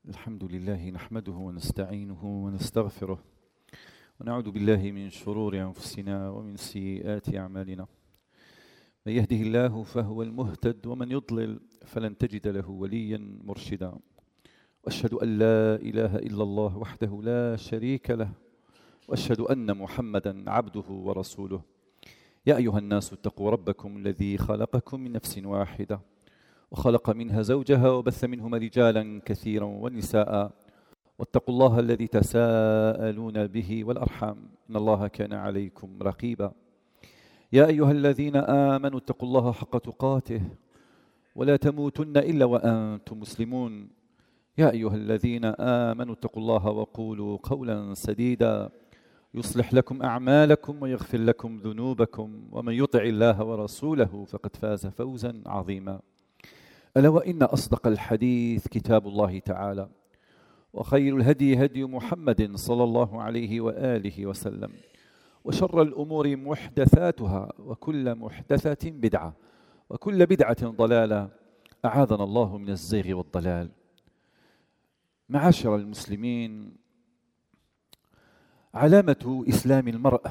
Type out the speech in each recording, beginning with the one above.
الحمد لله نحمده ونستعينه ونستغفره ونعوذ بالله من شرور أنفسنا ومن سيئات أعمالنا. من يهده الله فهو المهتد ومن يضلل فلن تجد له وليا مرشدا. وأشهد أن لا إله إلا الله وحده لا شريك له وأشهد أن محمدا عبده ورسوله. يا أيها الناس اتقوا ربكم الذي خلقكم من نفس واحدة وخلق منها زوجها وبث منهما رجالا كثيرا ونساء واتقوا الله الذي تساءلون به والأرحام إن الله كان عليكم رقيبا. يا أيها الذين آمنوا اتقوا الله حق تقاته ولا تموتن إلا وأنتم مسلمون. يا أيها الذين آمنوا اتقوا الله وقولوا قولا سديدا يصلح لكم أعمالكم ويغفر لكم ذنوبكم ومن يطع الله ورسوله فقد فاز فوزا عظيما. ألا وإن أصدق الحديث كتاب الله تعالى وخير الهدي هدي محمد صلى الله عليه وآله وسلم وشر الأمور محدثاتها وكل محدثة بدعة وكل بدعة ضلالة أعاذنا الله من الزيغ والضلال. معاشر المسلمين، علامة إسلام المرأة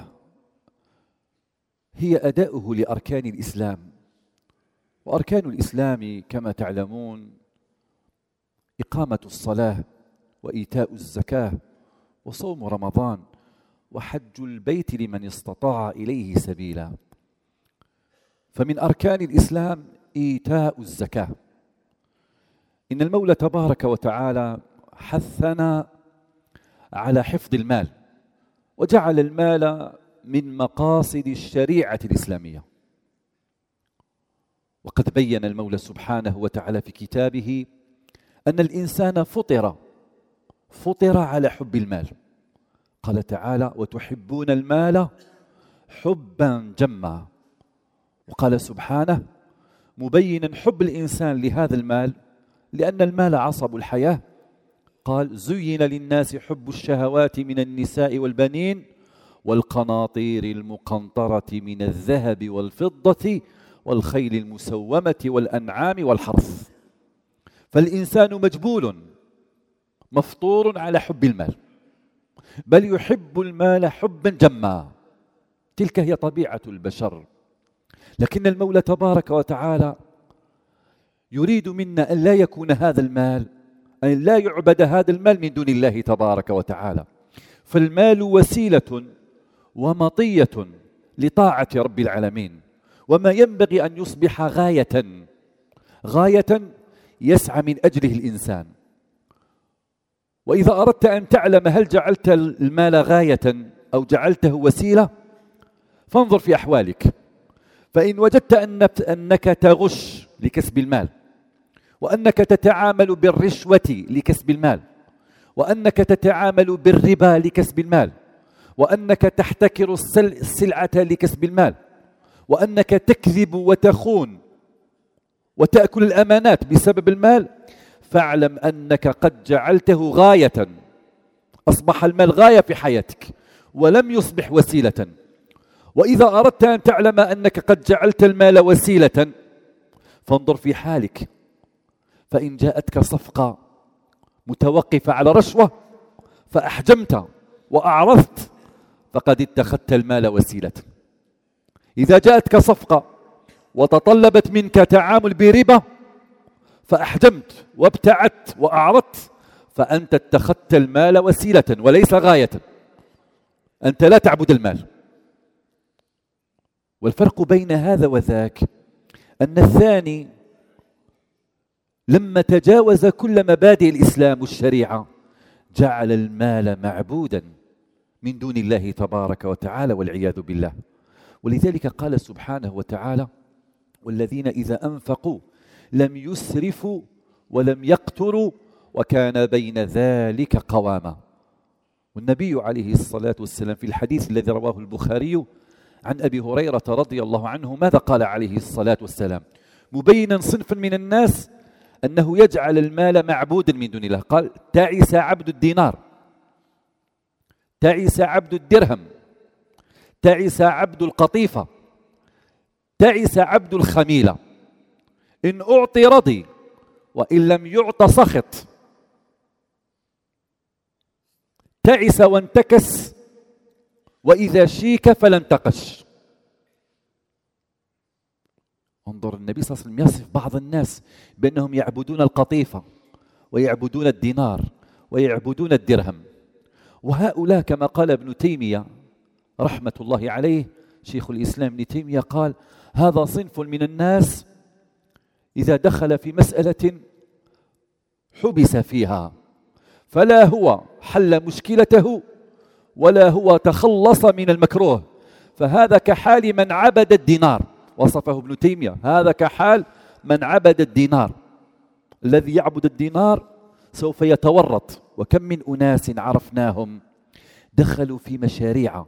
هي أداؤه لأركان الإسلام. وأركان الإسلام كما تعلمون إقامة الصلاة وإيتاء الزكاة وصوم رمضان وحج البيت لمن استطاع إليه سبيلا. فمن أركان الإسلام إيتاء الزكاة. إن المولى تبارك وتعالى حثنا على حفظ المال وجعل المال من مقاصد الشريعة الإسلامية. وقد بين المولى سبحانه وتعالى في كتابه أن الإنسان فطر على حب المال. قال تعالى: وتحبون المال حبا جما. وقال سبحانه مبينا حب الإنسان لهذا المال لأن المال عصب الحياة. قال: زين للناس حب الشهوات من النساء والبنين والقناطير المقنطرة من الذهب والفضة والخيل المسومة والأنعام والحرث. فالإنسان مجبول مفطور على حب المال، بل يحب المال حبا جما. تلك هي طبيعة البشر. لكن المولى تبارك وتعالى يريد منا أن لا يكون هذا المال، أن لا يعبد هذا المال من دون الله تبارك وتعالى. فالمال وسيلة ومطية لطاعة رب العالمين، وما ينبغي أن يصبح غاية يسعى من أجله الإنسان. وإذا أردت أن تعلم هل جعلت المال غاية أو جعلته وسيلة فانظر في أحوالك. فإن وجدت أنك تغش لكسب المال، وأنك تتعامل بالرشوة لكسب المال، وأنك تتعامل بالربا لكسب المال، وأنك تحتكر السلعة لكسب المال، وأنك تكذب وتخون وتأكل الأمانات بسبب المال، فاعلم أنك قد جعلته غاية. أصبح المال غاية في حياتك ولم يصبح وسيلة. وإذا أردت أن تعلم أنك قد جعلت المال وسيلة فانظر في حالك. فإن جاءتك صفقة متوقفة على رشوة فأحجمت وأعرضت فقد اتخذت المال وسيلة. إذا جاءتك صفقة وتطلبت منك تعامل بربا فأحجمت وابتعدت وأعرضت فأنت اتخذت المال وسيلة وليس غاية. أنت لا تعبد المال. والفرق بين هذا وذاك أن الثاني لما تجاوز كل مبادئ الإسلام والشريعة جعل المال معبودا من دون الله تبارك وتعالى والعياذ بالله. ولذلك قال سبحانه وتعالى: والذين إذا أنفقوا لم يسرفوا ولم يقتروا وكان بين ذلك قواما. والنبي عليه الصلاة والسلام في الحديث الذي رواه البخاري عن أبي هريرة رضي الله عنه ماذا قال عليه الصلاة والسلام مبينا صنفا من الناس أنه يجعل المال معبودا من دون الله؟ قال: تعس عبد الدينار، تعس عبد الدرهم، تعس عبد القطيفة، تعس عبد الخميلة. إن أعطي رضي وإن لم يعط سخط. تعس وانتكس، وإذا شيك فلا انتقش. انظر، النبي صلى الله عليه وسلم يصف بعض الناس بأنهم يعبدون القطيفة ويعبدون الدينار ويعبدون الدرهم، وهؤلاء كما قال ابن تيمية رحمة الله عليه، شيخ الإسلام ابن تيمية قال: هذا صنف من الناس إذا دخل في مسألة حبس فيها، فلا هو حل مشكلته ولا هو تخلص من المكروه، فهذا كحال من عبد الدينار. وصفه ابن تيمية: هذا كحال من عبد الدينار. الذي يعبد الدينار سوف يتورط. وكم من أناس عرفناهم دخلوا في مشاريع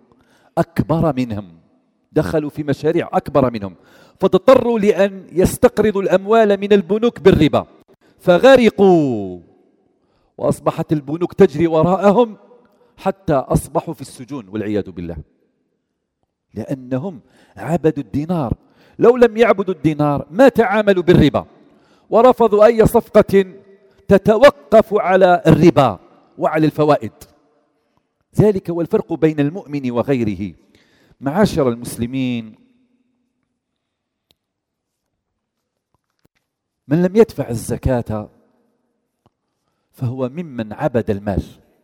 أكبر منهم، فاضطروا لأن يستقرضوا الأموال من البنوك بالربا، فغرقوا، وأصبحت البنوك تجري وراءهم حتى أصبحوا في السجون والعياذ بالله، لأنهم عبدوا الدينار. لو لم يعبدوا الدينار ما تعاملوا بالربا، ورفضوا أي صفقة تتوقف على الربا وعلى الفوائد. ذلك هو الفرق بين المؤمن وغيره. معاشر المسلمين، من لم يدفع الزكاة فهو ممن عبد المال،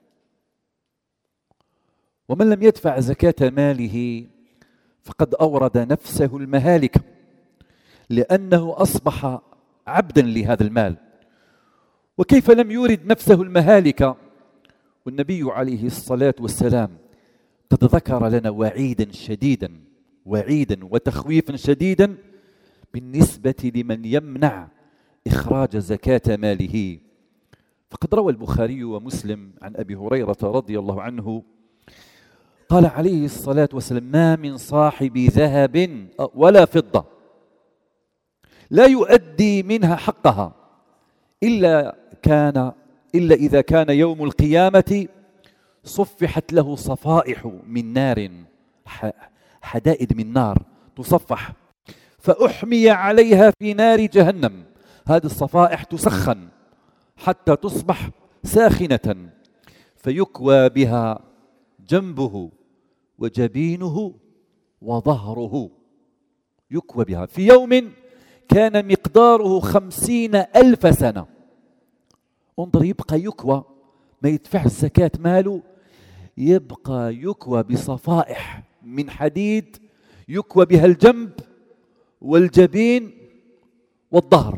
ومن لم يدفع زكاة ماله فقد أورد نفسه المهالك، لأنه أصبح عبدا لهذا المال. وكيف لم يورد نفسه المهالك والنبي عليه الصلاة والسلام قد ذكر لنا وعيدا وتخويفا شديدا بالنسبة لمن يمنع إخراج زكاة ماله. فقد روى البخاري ومسلم عن أبي هريرة رضي الله عنه قال عليه الصلاة والسلام: ما من صاحب ذهب ولا فضة لا يؤدي منها حقها إلا إذا كان يوم القيامة صفحت له صفائح من نار، حدائد من نار تصفح، فأحمي عليها في نار جهنم. هذه الصفائح تسخن حتى تصبح ساخنة، فيكوى بها جنبه وجبينه وظهره، يكوى بها في يوم كان مقداره 50,000 سنة. انظر، يبقى يكوى، ما يدفع الزكاة ماله، يبقى يكوى بصفائح من حديد يكوى بها الجنب والجبين والظهر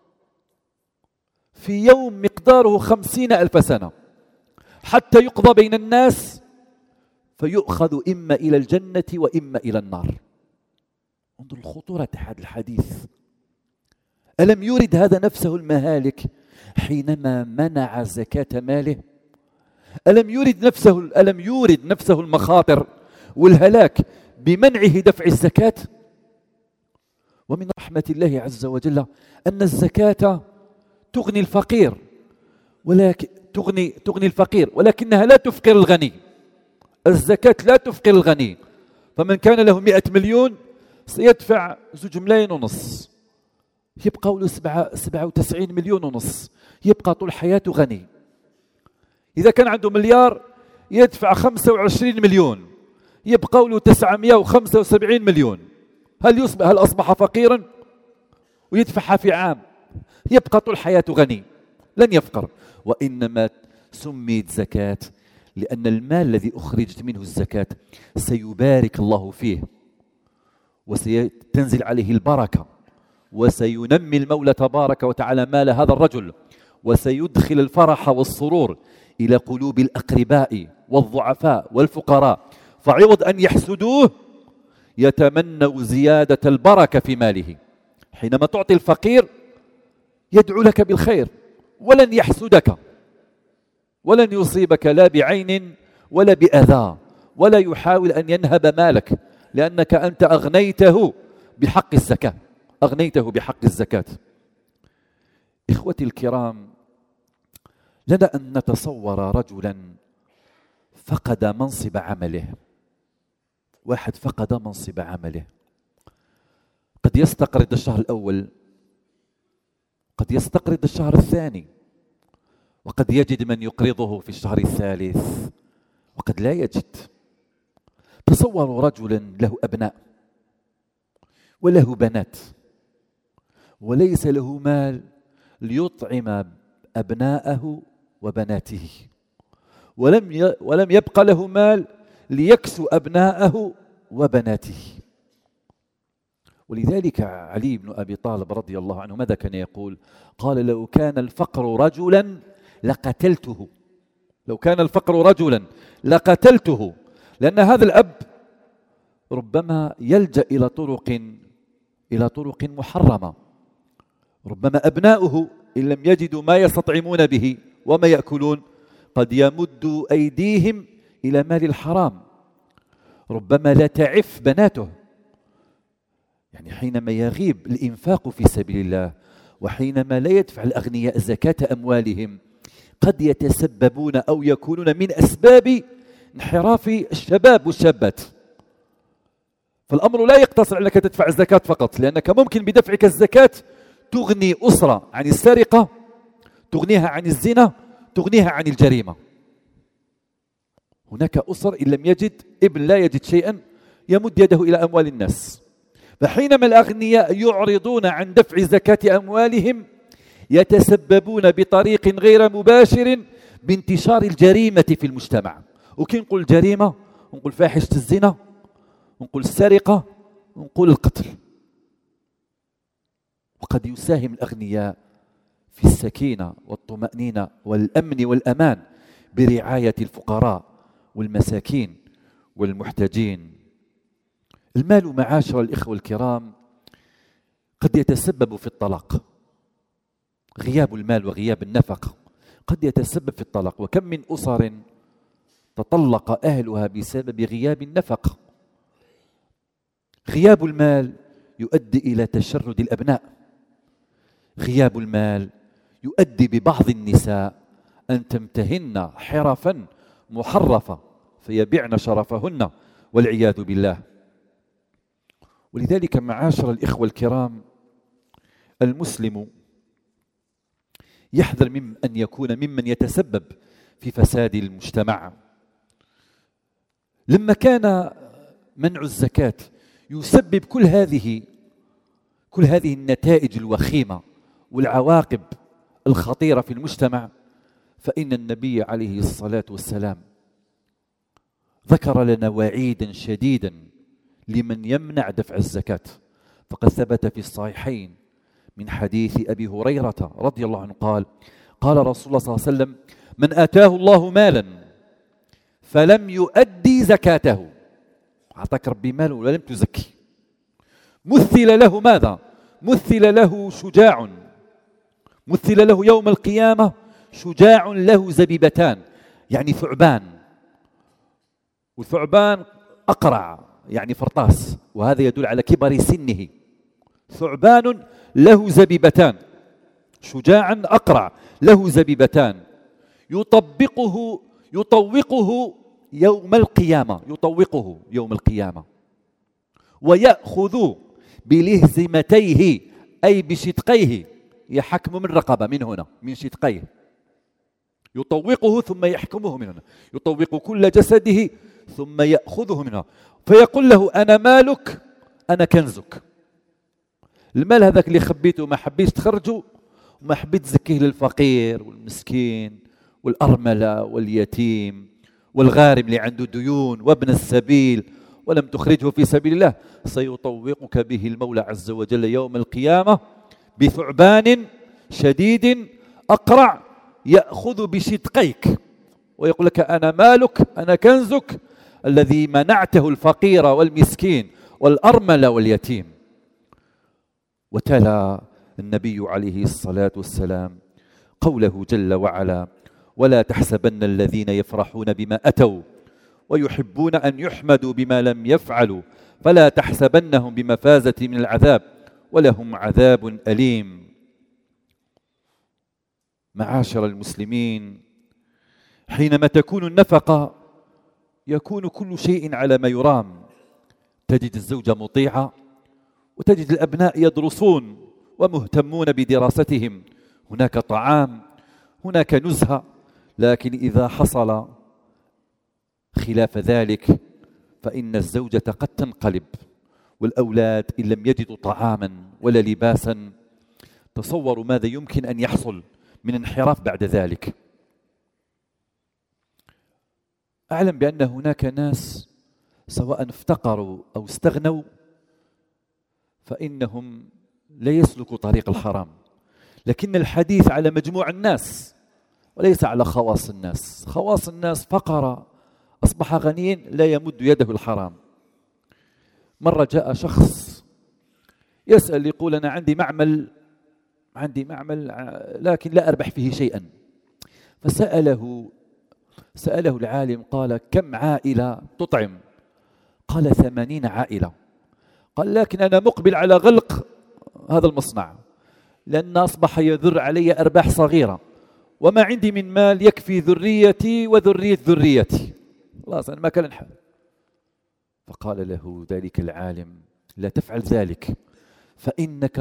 في يوم مقداره 50,000 سنة، حتى يقضى بين الناس فيؤخذ إما إلى الجنة وإما إلى النار. انظر الخطورة هذا الحديث. ألم يورد هذا نفسه المهالك حينما منع زكاة ماله؟ ألم يورد نفسه المخاطر والهلاك بمنعه دفع الزكاة؟ ومن رحمة الله عز وجل أن الزكاة تغني الفقير، ولكنها لا تفقر الغني. الزكاة لا تفقر الغني، فمن كان له 100 مليون سيدفع 2.5 ملايين، يبقى له 97 مليون ونص، يبقى طول حياته غني. إذا كان عنده مليار يدفع 25 مليون، يبقى له 975 مليون. هل أصبح فقيرا ويدفعها في عام؟ يبقى طول حياته غني، لن يفقر. وإنما سميت زكاة لأن المال الذي أخرجت منه الزكاة سيبارك الله فيه، وسيتنزل عليه البركة، وسينمي المولى تبارك وتعالى مال هذا الرجل، وسيدخل الفرح والسرور إلى قلوب الأقرباء والضعفاء والفقراء، فعوض أن يحسدوه يتمنوا زيادة البركة في ماله. حينما تعطي الفقير يدعو لك بالخير، ولن يحسدك، ولن يصيبك لا بعين ولا بأذى، ولا يحاول أن ينهب مالك، لأنك أنت أغنيته بحق الزكاة. إخوتي الكرام، لنا أن نتصور رجلا فقد منصب عمله. واحد فقد منصب عمله، قد يستقرض الشهر الأول، قد يستقرض الشهر الثاني، وقد يجد من يقرضه في الشهر الثالث، وقد لا يجد. تصوروا رجلا له أبناء وله بنات وليس له مال ليطعم أبناءه وبناته، ولم يبق له مال ليكسو أبناءه وبناته. ولذلك علي بن أبي طالب رضي الله عنه ماذا كان يقول؟ قال: لو كان الفقر رجلا لقتلته. لو كان الفقر رجلا لقتلته. لأن هذا الأب ربما يلجأ إلى طرق محرمة. ربما أبناؤه إن لم يجدوا ما يستطعمون به وما يأكلون قد يمدوا أيديهم إلى مال الحرام. ربما لا تعف بناته، يعني حينما يغيب الإنفاق في سبيل الله وحينما لا يدفع الأغنياء زكاة أموالهم قد يتسببون أو يكونون من أسباب انحراف الشباب والشابات. فالأمر لا يقتصر على أنك تدفع الزكاة فقط، لأنك ممكن بدفعك الزكاة تغني أسرة عن السرقة، تغنيها عن الزنا، تغنيها عن الجريمة. هناك أسر إن لم يجد ابن لا يجد شيئا يمد يده إلى أموال الناس. فحينما الأغنياء يعرضون عن دفع زكاة أموالهم يتسببون بطريق غير مباشر بانتشار الجريمة في المجتمع. وكي نقول جريمة نقول فاحشة الزنا، نقول السرقة، نقول القتل. وقد يساهم الأغنياء في السكينة والطمأنينة والأمن والأمان برعاية الفقراء والمساكين والمحتاجين. المال معاشر الإخوة الكرام قد يتسبب في الطلاق. غياب المال وغياب النفقة قد يتسبب في الطلاق، وكم من أسر تطلق أهلها بسبب غياب النفقة. غياب المال يؤدي إلى تشرد الأبناء. غياب المال يؤدي ببعض النساء أن تمتهن حرفا محرفة فيبيعن شرفهن والعياذ بالله. ولذلك معاشر الإخوة الكرام المسلم يحذر من أن يكون ممن يتسبب في فساد المجتمع. لما كان منع الزكاة يسبب كل هذه النتائج الوخيمة والعواقب الخطيرة في المجتمع، فإن النبي عليه الصلاة والسلام ذكر لنا وعيدا شديدا لمن يمنع دفع الزكاة. فقد ثبت في الصحيحين من حديث أبي هريرة رضي الله عنه قال رسول الله صلى الله عليه وسلم: من آتاه الله مالا فلم يؤدي زكاته، أعطاك ربي مال ولم تزكي، مثل له ماذا؟ مثل له شجاع، مثل له يوم القيامة شجاع له زبيبتان، يعني ثعبان، والثعبان أقرع يعني فرطاس، وهذا يدل على كبر سنه. ثعبان له زبيبتان، شجاعا أقرع له زبيبتان، يطوقه يوم القيامة، يطوقه يوم القيامة، ويأخذ بلهزمتيه أي بشدقيه، يحكم من رقبة من هنا من شدقيه، يطوقه ثم يحكمه من هنا، يطوق كل جسده ثم يأخذه منها، فيقول له: أنا مالك أنا كنزك. المال هذاك اللي خبيته ما حبيتش تخرجه وما حبيت تزكيه للفقير والمسكين والأرملة واليتيم والغارم اللي عنده ديون وابن السبيل ولم تخرجه في سبيل الله، سيطوقك به المولى عز وجل يوم القيامة بثعبان شديد أقرع يأخذ بشدقيك ويقول لك: أنا مالك أنا كنزك الذي منعته الفقير والمسكين والأرملة واليتيم. وتلا النبي عليه الصلاة والسلام قوله جل وعلا: ولا تحسبن الذين يفرحون بما أتوا ويحبون أن يحمدوا بما لم يفعلوا فلا تحسبنهم بمفازة من العذاب ولهم عذاب أليم. معاشر المسلمين، حينما تكون النفقة يكون كل شيء على ما يرام. تجد الزوجة مطيعة وتجد الأبناء يدرسون ومهتمون بدراستهم، هناك طعام، هناك نزهة. لكن إذا حصل خلاف ذلك فإن الزوجة قد تنقلب، والأولاد إن لم يجدوا طعاما ولا لباسا تصوروا ماذا يمكن أن يحصل من انحراف بعد ذلك. أعلم بأن هناك ناس سواء افتقروا أو استغنوا فإنهم لا يسلكوا طريق الحرام، لكن الحديث على مجموع الناس وليس على خواص الناس. خواص الناس فقراء أصبح غنيين لا يمد يده الحرام. مرة جاء شخص يسأل يقول أنا عندي معمل لكن لا أربح فيه شيئا، فسأله العالم قال كم عائلة تطعم؟ قال 80 عائلة. قال لكن أنا مقبل على غلق هذا المصنع لأن أصبح يذر علي أرباح صغيرة وما عندي من مال يكفي ذريتي وذرية ذريتي، خلاص أنا ما كان الحال. فقال له ذلك العالم لا تفعل ذلك، فإنك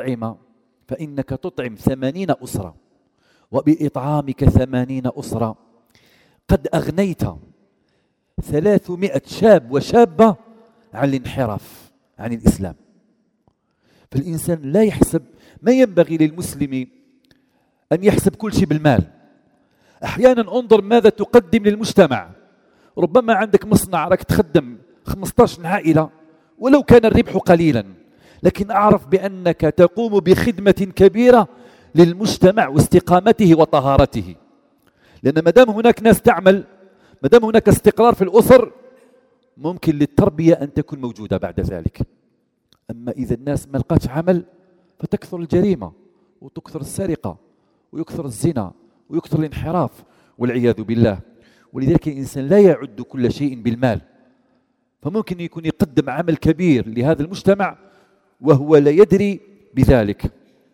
تطعم 80 أسرة، وبإطعامك 80 أسرة قد أغنيت 300 شاب وشابة عن الانحراف عن الإسلام. فالإنسان لا يحسب، ما ينبغي للمسلم أن يحسب كل شيء بالمال. أحيانا انظر ماذا تقدم للمجتمع. ربما عندك مصنع راك تخدم 15 عائلة ولو كان الربح قليلا، لكن أعرف بأنك تقوم بخدمة كبيرة للمجتمع واستقامته وطهارته. لأن مدام هناك ناس تعمل، مدام هناك استقرار في الأسر، ممكن للتربية أن تكون موجودة بعد ذلك. أما إذا الناس ما لقاتش عمل فتكثر الجريمة وتكثر السرقة ويكثر الزنا ويكثر الانحراف والعياذ بالله. ولذلك الإنسان لا يعد كل شيء بالمال، فممكن يكون يقدم عمل كبير لهذا المجتمع وهو لا يدري بذلك.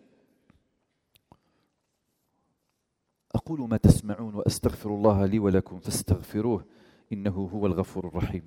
أقول ما تسمعون وأستغفر الله لي ولكم فاستغفروه إنه هو الغفور الرحيم.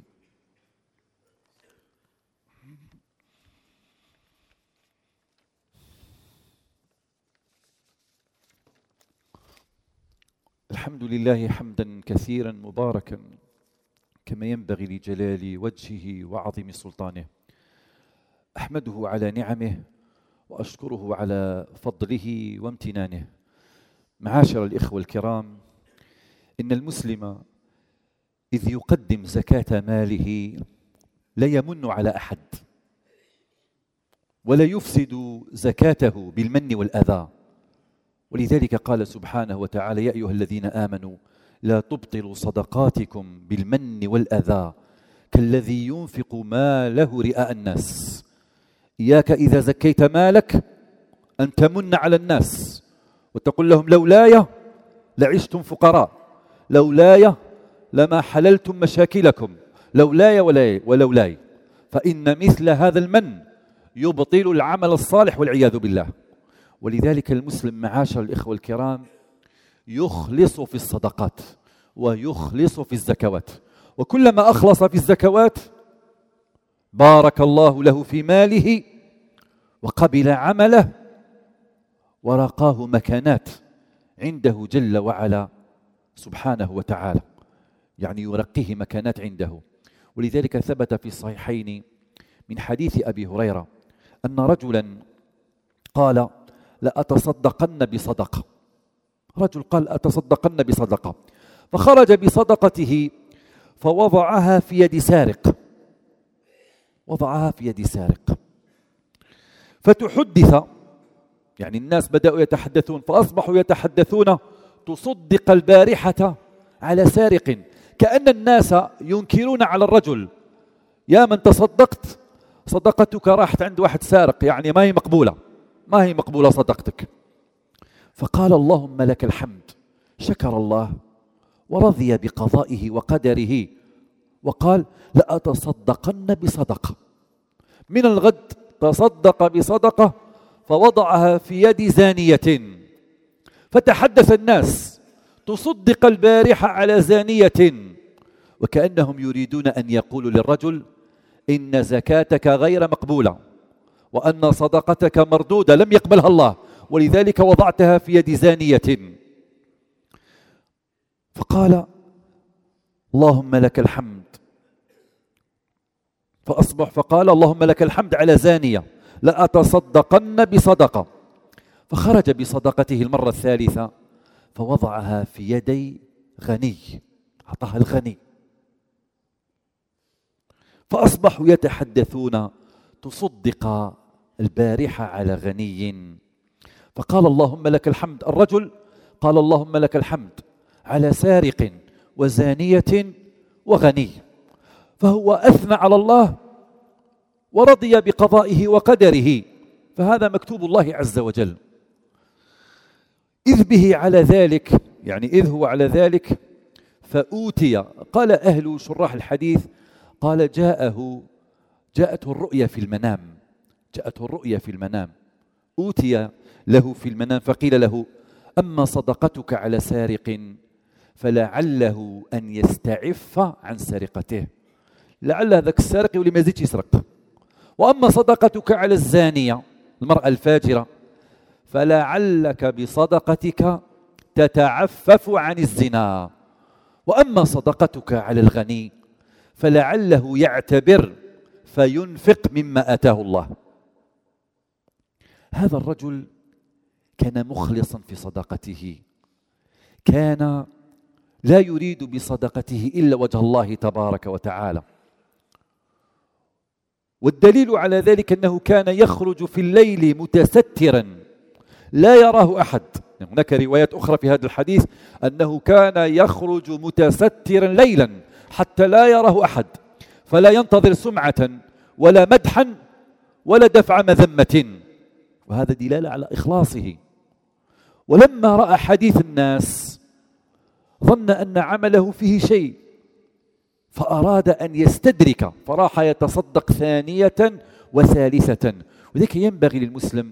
الحمد لله حمدا كثيرا مباركا كما ينبغي لجلال وجهه وعظيم سلطانه. أحمده على نعمه وأشكره على فضله وامتنانه. معاشر الإخوة الكرام، إن المسلم إذ يقدم زكاة ماله لا يمن على أحد ولا يفسد زكاته بالمن والأذى. ولذلك قال سبحانه وتعالى يا أيها الذين آمنوا لا تبطلوا صدقاتكم بالمن والأذى كالذي ينفق ماله رئاء الناس. إياك إذا زكيت مالك أن تمن على الناس وتقول لهم لولاي لعشتم فقراء، لولاي لما حللتم مشاكلكم، لولاي ولولاي، فإن مثل هذا المن يبطل العمل الصالح والعياذ بالله. ولذلك المسلم معاشر الإخوة الكرام يخلص في الصدقات ويخلص في الزكوات، وكلما أخلص في الزكوات بارك الله له في ماله وقبل عمله ورقاه مكانات عنده جل وعلا سبحانه وتعالى، يعني يرقيه مكانات عنده. ولذلك ثبت في الصحيحين من حديث أبي هريرة أن رجلا قال لأتصدقن بصدقة. رجل قال أتصدقن بصدقة، فخرج بصدقته فوضعها في يد سارق، وضعها في يد سارق، فتحدث، يعني الناس بدأوا يتحدثون فأصبحوا يتحدثون تصدق البارحة على سارق، كأن الناس ينكرون على الرجل يا من تصدقت صدقتك راحت عند واحد سارق، يعني ما هي مقبولة صدقتك. فقال اللهم لك الحمد، شكر الله ورضي بقضائه وقدره وقال لأتصدقن بصدقة. من الغد تصدق بصدقة فوضعها في يد زانية، فتحدث الناس تصدق البارحة على زانية، وكأنهم يريدون أن يقولوا للرجل إن زكاتك غير مقبولة وأن صدقتك مردودة لم يقبلها الله، ولذلك وضعتها في يد زانية. فقال اللهم لك الحمد. فأصبح فقال اللهم لك الحمد على زانية لأتصدقن بصدقة. فخرج بصدقته المرة الثالثة فوضعها في يدي غني، أعطاها الغني. فأصبحوا يتحدثون تصدق البارحة على غني. فقال اللهم لك الحمد. الرجل قال اللهم لك الحمد على سارق وزانية وغني. فهو أثنى على الله ورضي بقضائه وقدره، فهذا مكتوب الله عز وجل. إذ به على ذلك، يعني إذ هو على ذلك فأوتي. قال أهل شراح الحديث قال جاءته الرؤيا في المنام، جاءته الرؤيا في المنام، أوتي له في المنام فقيل له أما صدقتك على سارق فلعله أن يستعف عن سرقته، لعل هذاك السارق يولي ما يزيدش يسرق. وأما صدقتك على الزانية المرأة الفاجرة فلعلك بصدقتك تتعفف عن الزنا. وأما صدقتك على الغني فلعله يعتبر فينفق مما آتاه الله. هذا الرجل كان مخلصا في صدقته، كان لا يريد بصدقته إلا وجه الله تبارك وتعالى. والدليل على ذلك أنه كان يخرج في الليل متسترا لا يراه أحد. هناك روايات أخرى في هذا الحديث أنه كان يخرج متسترا ليلا حتى لا يراه أحد، فلا ينتظر سمعة ولا مدحا ولا دفع مذمة، وهذا دلالة على إخلاصه. ولما رأى حديث الناس ظن أن عمله فيه شيء فأراد أن يستدرك، فراح يتصدق ثانية وثالثة. وذلك ينبغي للمسلم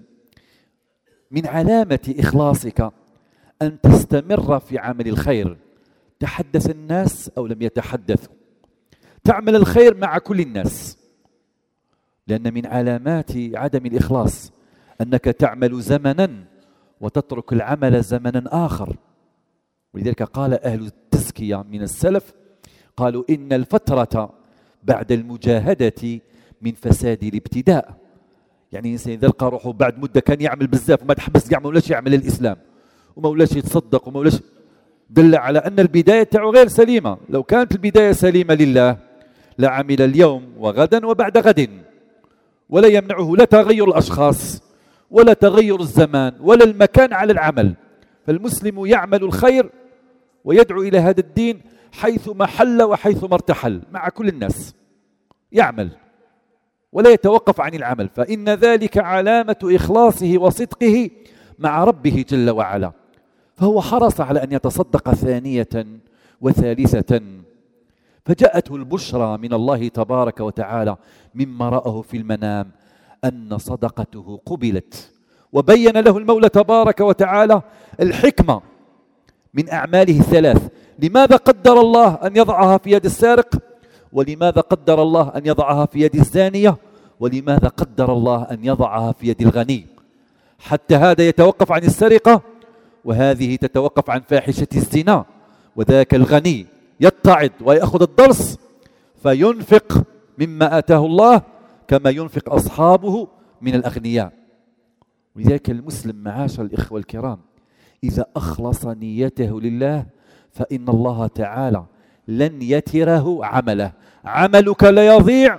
من علامة إخلاصك أن تستمر في عمل الخير، تحدث الناس أو لم يتحدثوا، تعمل الخير مع كل الناس، لأن من علامات عدم الإخلاص أنك تعمل زمنا وتترك العمل زمنا آخر. ولذلك قال أهل التزكية من السلف قالوا إن الفترة بعد المجاهدة من فساد الابتداء. يعني الإنسان إذا لقى روحه بعد مدة كان يعمل بزاف وما تحبس كاع، ما ولاش يعمل الإسلام وما ولاش يتصدق وما ولاش، دل على أن البداية تاعو غير سليمة. لو كانت البداية سليمة لله لعمل اليوم وغدا وبعد غد، ولا يمنعه لا تغير الأشخاص ولا تغير الزمان ولا المكان على العمل. فالمسلم يعمل الخير ويدعو إلى هذا الدين حيث ما حل وحيث ما ارتحل مع كل الناس، يعمل ولا يتوقف عن العمل، فإن ذلك علامة إخلاصه وصدقه مع ربه جل وعلا. فهو حرص على أن يتصدق ثانية وثالثة، فجاءته البشرى من الله تبارك وتعالى مما رآه في المنام أن صدقته قبلت. وبين له المولى تبارك وتعالى الحكمة من أعماله الثلاث، لماذا قدر الله أن يضعها في يد السارق، ولماذا قدر الله أن يضعها في يد الزانية، ولماذا قدر الله أن يضعها في يد الغني. حتى هذا يتوقف عن السرقة وهذه تتوقف عن فاحشة الزنا، وذاك الغني يتعظ ويأخذ الدرس فينفق مما آتاه الله كما ينفق أصحابه من الأغنياء. ولذلك المسلم معاشر الإخوة الكرام إذا أخلص نيته لله فإن الله تعالى لن يتره عمله. عملك لا يضيع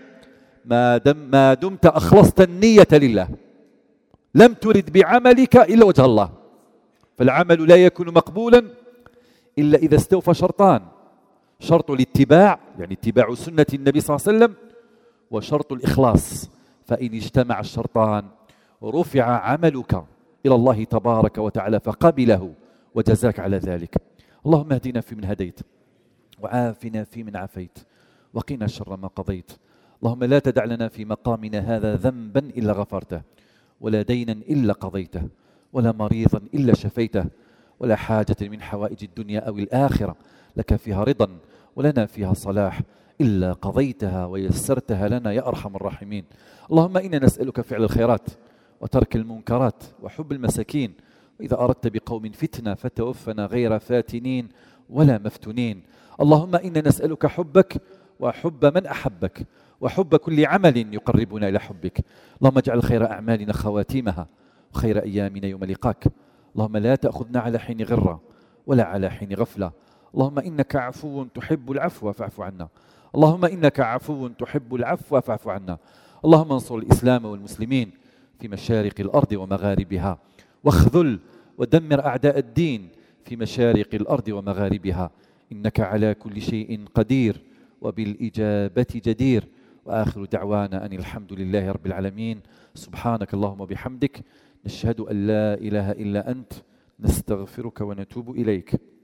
ما دمت أخلصت النية لله، لم ترد بعملك إلا وجه الله. فالعمل لا يكون مقبولا إلا إذا استوفى شرطان: شرط الاتباع يعني اتباع سنة النبي صلى الله عليه وسلم، وشرط الإخلاص. فإن اجتمع الشرطان رفع عملك إلى الله تبارك وتعالى فقبله وجزاك على ذلك. اللهم اهدنا فيمن هديت، وعافنا فيمن عافيت، وقنا شر ما قضيت. اللهم لا تدع لنا في مقامنا هذا ذنبا إلا غفرته، ولا دينا إلا قضيته، ولا مريضا إلا شفيته، ولا حاجة من حوائج الدنيا أو الآخرة لك فيها رضا ولنا فيها صلاح إلا قضيتها ويسرتها لنا يا أرحم الراحمين. اللهم إنا نسألك فعل الخيرات وترك المنكرات وحب المساكين، وإذا أردت بقوم فتنة فتوفنا غير فاتنين ولا مفتونين. اللهم إنا نسألك حبك وحب من أحبك وحب كل عمل يقربنا إلى حبك. اللهم اجعل خير أعمالنا خواتيمها وخير أيامنا يوم لقاك. اللهم لا تأخذنا على حين غرة ولا على حين غفلة. اللهم إنك عفو تحب العفو فاعف عنا. اللهم إنك عفو تحب العفو فاعف عنا. اللهم انصر الإسلام والمسلمين في مشارق الأرض ومغاربها، واخذل ودمر أعداء الدين في مشارق الأرض ومغاربها، إنك على كل شيء قدير وبالإجابة جدير. وآخر دعوانا أن الحمد لله رب العالمين. سبحانك اللهم وبحمدك، نشهد أن لا إله إلا أنت، نستغفرك ونتوب إليك.